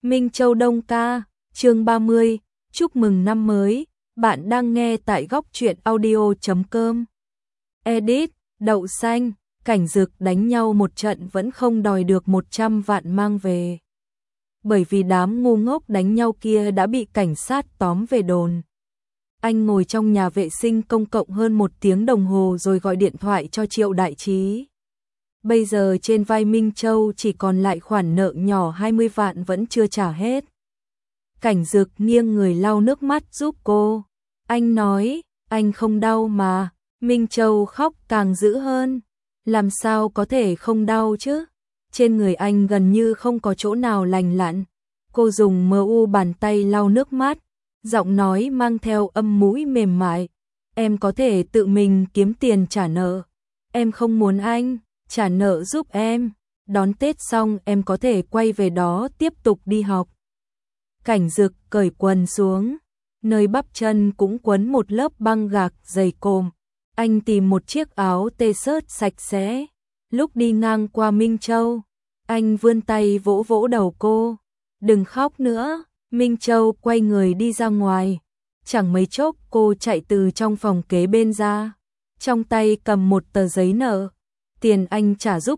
Minh Châu Đông ca, chương 30, chúc mừng năm mới, bạn đang nghe tại góc truyện audio.com. Edit, đậu xanh, Cảnh Dực đánh nhau một trận vẫn không đòi được 100 vạn mang về. Bởi vì đám ngu ngốc đánh nhau kia đã bị cảnh sát tóm về đồn. Anh ngồi trong nhà vệ sinh công cộng hơn 1 tiếng đồng hồ rồi gọi điện thoại cho Triệu Đại Trí. Bây giờ trên vai Minh Châu chỉ còn lại khoản nợ nhỏ 20 vạn vẫn chưa trả hết. Cảnh Dực nghiêng người lau nước mắt giúp cô. Anh nói, anh không đau mà. Minh Châu khóc càng dữ hơn. Làm sao có thể không đau chứ? Trên người anh gần như không có chỗ nào lành lặn. Cô dùng bàn tay lau nước mắt, giọng nói mang theo âm mũi mềm mại. Em có thể tự mình kiếm tiền trả nợ. Em không muốn anh trả nợ giúp em. Đón Tết xong em có thể quay về đó tiếp tục đi học. Cảnh Dực cởi quần xuống, nơi bắp chân cũng quấn một lớp băng gạc dày cộm. Anh tìm một chiếc áo t-shirt sạch sẽ. Lúc đi ngang qua Minh Châu, anh vươn tay vỗ vỗ đầu cô. Đừng khóc nữa. Minh Châu quay người đi ra ngoài. Chẳng mấy chốc cô chạy từ trong phòng kế bên ra. Trong tay cầm một tờ giấy nợ. Tiền anh trả giúp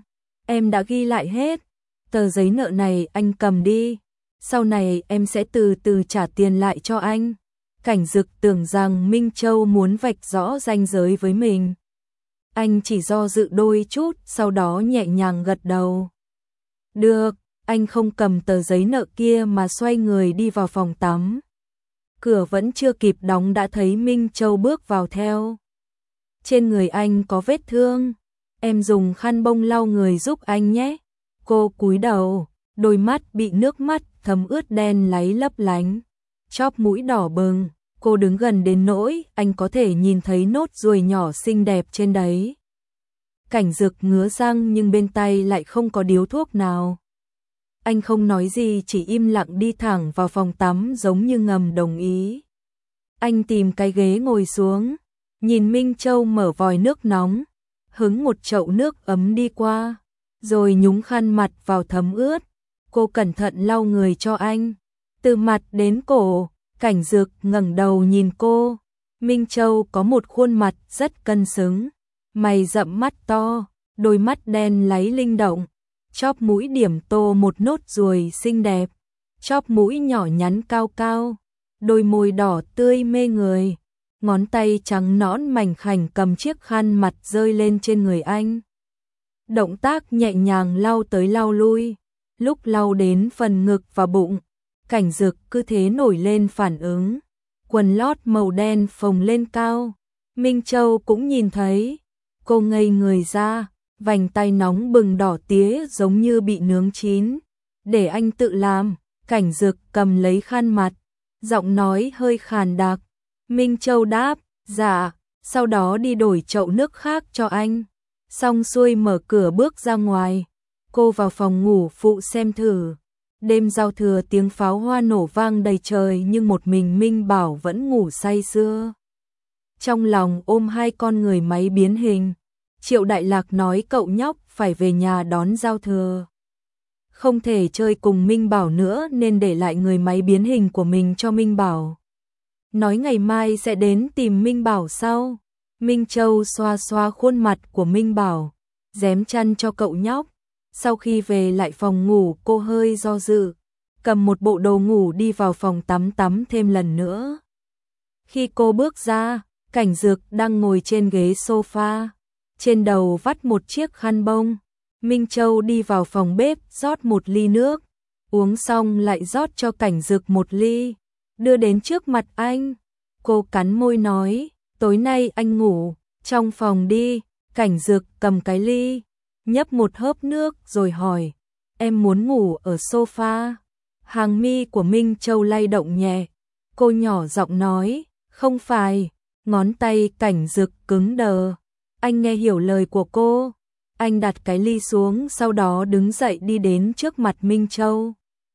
em đã ghi lại hết. Tờ giấy nợ này anh cầm đi. Sau này em sẽ từ từ trả tiền lại cho anh. Cảnh Dực tưởng rằng Minh Châu muốn vạch rõ ranh giới với mình. Anh chỉ do dự đôi chút, sau đó nhẹ nhàng gật đầu. Được, anh không cầm tờ giấy nợ kia mà xoay người đi vào phòng tắm. Cửa vẫn chưa kịp đóng đã thấy Minh Châu bước vào theo. Trên người anh có vết thương. Em dùng khăn bông lau người giúp anh nhé. Cô cúi đầu, đôi mắt bị nước mắt thấm ướt đen láy lấp lánh. Chóp mũi đỏ bừng, cô đứng gần đến nỗi anh có thể nhìn thấy nốt ruồi nhỏ xinh đẹp trên đấy. Cảnh Dực ngứa răng nhưng bên tay lại không có điếu thuốc nào. Anh không nói gì, chỉ im lặng đi thẳng vào phòng tắm giống như ngầm đồng ý. Anh tìm cái ghế ngồi xuống, nhìn Minh Châu mở vòi nước nóng, hứng một chậu nước ấm đi qua, rồi nhúng khăn mặt vào thấm ướt. Cô cẩn thận lau người cho anh, từ mặt đến cổ. Cảnh Dực ngẩng đầu nhìn cô. Minh Châu có một khuôn mặt rất cân xứng, mày rậm mắt to, đôi mắt đen láy linh động, chóp mũi điểm tô một nốt ruồi xinh đẹp, chóp mũi nhỏ nhắn cao cao, đôi môi đỏ tươi mê người, ngón tay trắng nõn mảnh khảnh cầm chiếc khăn mặt rơi lên trên người anh. Động tác nhẹ nhàng lau tới lau lui, lúc lau đến phần ngực và bụng, Cảnh Dực cứ thế nổi lên phản ứng. Quần lót màu đen phồng lên cao. Minh Châu cũng nhìn thấy. Cô ngây người ra, vành tay nóng bừng đỏ tía giống như bị nướng chín. Để anh tự làm. Cảnh Dực cầm lấy khăn mặt, giọng nói hơi khàn đặc. Minh Châu đáp, dạ, sau đó đi đổi chậu nước khác cho anh. Xong xuôi mở cửa bước ra ngoài. Cô vào phòng ngủ phụ xem thử. Đêm giao thừa tiếng pháo hoa nổ vang đầy trời nhưng một mình Minh Bảo vẫn ngủ say sưa. Trong lòng ôm hai con người máy biến hình. Triệu Đại Lạc nói cậu nhóc phải về nhà đón giao thừa. Không thể chơi cùng Minh Bảo nữa nên để lại người máy biến hình của mình cho Minh Bảo. Nói ngày mai sẽ đến tìm Minh Bảo sau. Minh Châu xoa xoa khuôn mặt của Minh Bảo, rém chăn cho cậu nhóc. Sau khi về lại phòng ngủ cô hơi do dự, cầm một bộ đồ ngủ đi vào phòng tắm thêm lần nữa. Khi cô bước ra, Cảnh Dực đang ngồi trên ghế sofa, trên đầu vắt một chiếc khăn bông. Minh Châu đi vào phòng bếp rót một ly nước, uống xong lại rót cho Cảnh Dực một ly, đưa đến trước mặt anh. Cô cắn môi nói, tối nay anh ngủ trong phòng đi. Cảnh Dực cầm cái ly, nhấp một hớp nước rồi hỏi, em muốn ngủ ở sofa? Hàng mi của Minh Châu lay động nhẹ. Cô nhỏ giọng nói, không phải. Ngón tay Cảnh Dực cứng đờ. Anh nghe hiểu lời của cô. Anh đặt cái ly xuống, sau đó đứng dậy đi đến trước mặt Minh Châu.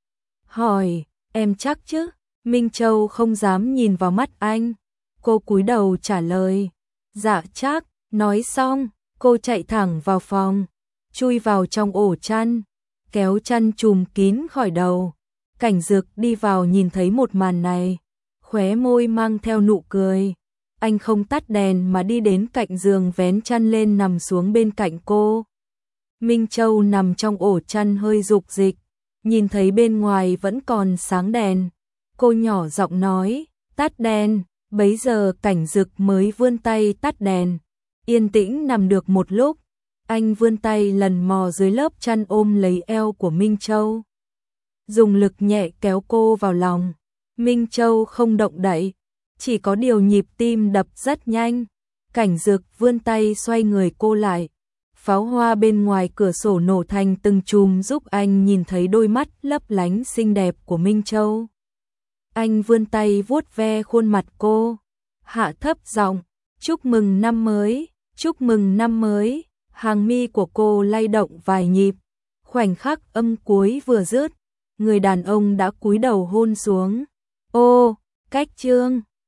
Hỏi, em chắc chứ? Minh Châu không dám nhìn vào mắt anh. Cô cúi đầu trả lời, dạ chắc. Nói xong, cô chạy thẳng vào phòng, chui vào trong ổ chăn, kéo chăn trùm kín khỏi đầu, Cảnh Dực đi vào nhìn thấy một màn này, khóe môi mang theo nụ cười. Anh không tắt đèn mà đi đến cạnh giường vén chăn lên nằm xuống bên cạnh cô. Minh Châu nằm trong ổ chăn hơi rục rịch, nhìn thấy bên ngoài vẫn còn sáng đèn. Cô nhỏ giọng nói, tắt đèn, bấy giờ Cảnh Dực mới vươn tay tắt đèn. Yên tĩnh nằm được một lúc, anh vươn tay lần mò dưới lớp chăn ôm lấy eo của Minh Châu. Dùng lực nhẹ kéo cô vào lòng. Minh Châu không động đậy, chỉ có điều nhịp tim đập rất nhanh. Cảnh Dực vươn tay xoay người cô lại. Pháo hoa bên ngoài cửa sổ nổ thành từng chùm giúp anh nhìn thấy đôi mắt lấp lánh xinh đẹp của Minh Châu. Anh vươn tay vuốt ve khuôn mặt cô, hạ thấp giọng, chúc mừng năm mới, chúc mừng năm mới. Hàng mi của cô lay động vài nhịp, khoảnh khắc âm cuối vừa dứt, người đàn ông đã cúi đầu hôn xuống. Ô, cách chương